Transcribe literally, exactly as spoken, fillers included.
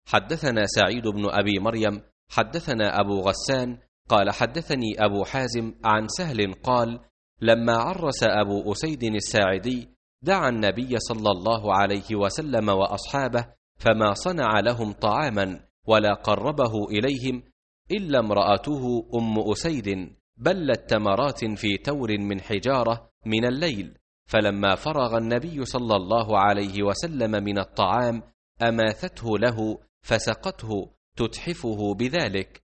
حدثنا سعيد بن أبي مريم حدثنا أبو غسان قال حدثني أبو حازم عن سهل قال لما عرس أبو أسيد الساعدي دعا النبي صلى الله عليه وسلم وأصحابه فما صنع لهم طعاما ولا قربه إليهم إلا امرأته أم أسيد بلت تمرات في تور من حجارة من الليل، فلما فرغ النبي صلى الله عليه وسلم من الطعام أماثته له فسقته تتحفه بذلك،